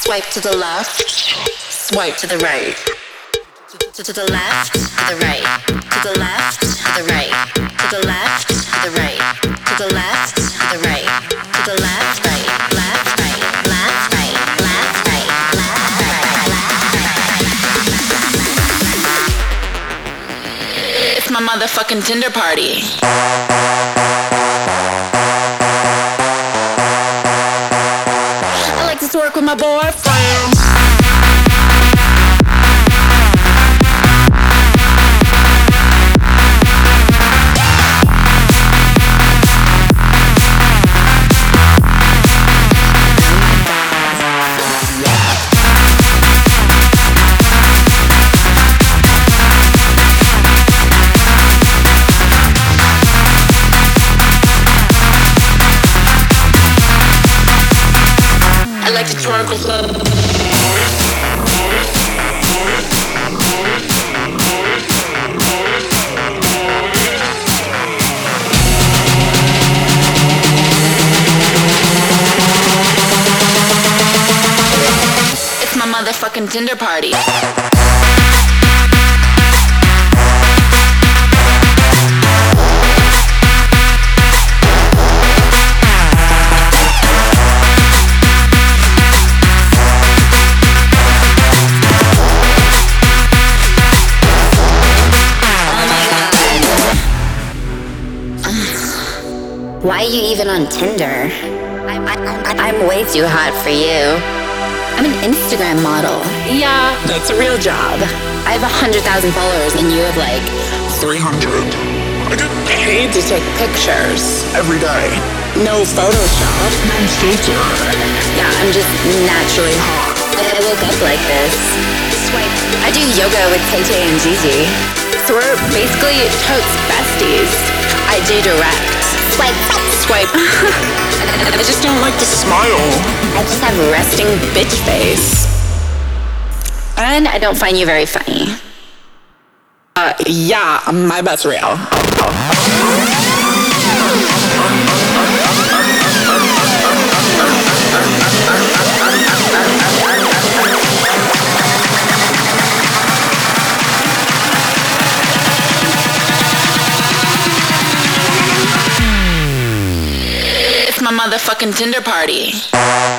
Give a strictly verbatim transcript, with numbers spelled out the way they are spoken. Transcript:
Swipe to the left, swipe to the right. To, to the left, to the right. To the left, to the right. To the left, to the right. To the left, to the right. To the left, right, left, right, left, right, left, right, left, right, left, right. It's my motherfucking Tinder party. I like to twerk with my boyfriend. I like to twerk with love. It's my motherfucking Tinder party. Why are you even on Tinder? I'm, I, I, I'm way too hot for you. I'm an Instagram model. Yeah, that's a real job. I have a hundred thousand followers and you have like three hundred. I get Paid to take pictures. every day. No Photoshop. No filter. Yeah, I'm just naturally hot. I woke up like this. Swipe. I do yoga with Tay Tay and Gigi. So we're basically totes besties. I do direct. Swipe, Swipe. I just don't like to Smile. I just have resting bitch face. and I don't find you very funny. Uh, yeah, my bet's real. It's my motherfucking Tinder party.